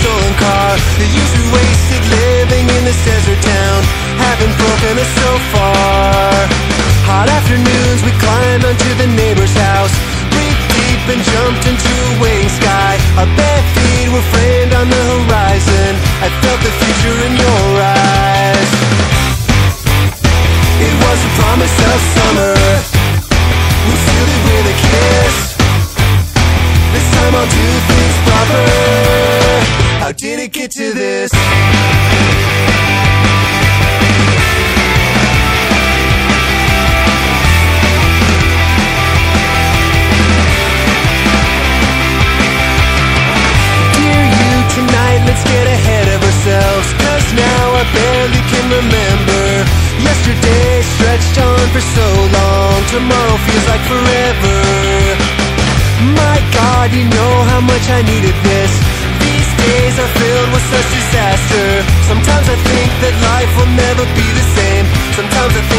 stolen car. The years we wasted living in this desert town haven't broken us so far. Hot afternoons we climbed onto the neighbor's house, breathed deep and jumped into a waiting sky. Our bare feet were framed on the horizon. I felt the future in your eyes. It was a promise of summer, we sealed it with a kiss. This time I'll do things proper. How did it get to this? Let's get ahead of ourselves, 'cause now I barely can remember. Yesterday stretched on for so long, tomorrow feels like forever. My God, you know how much I needed this. These days are filled with such disaster. Sometimes I think that life will never be the same. Sometimes I think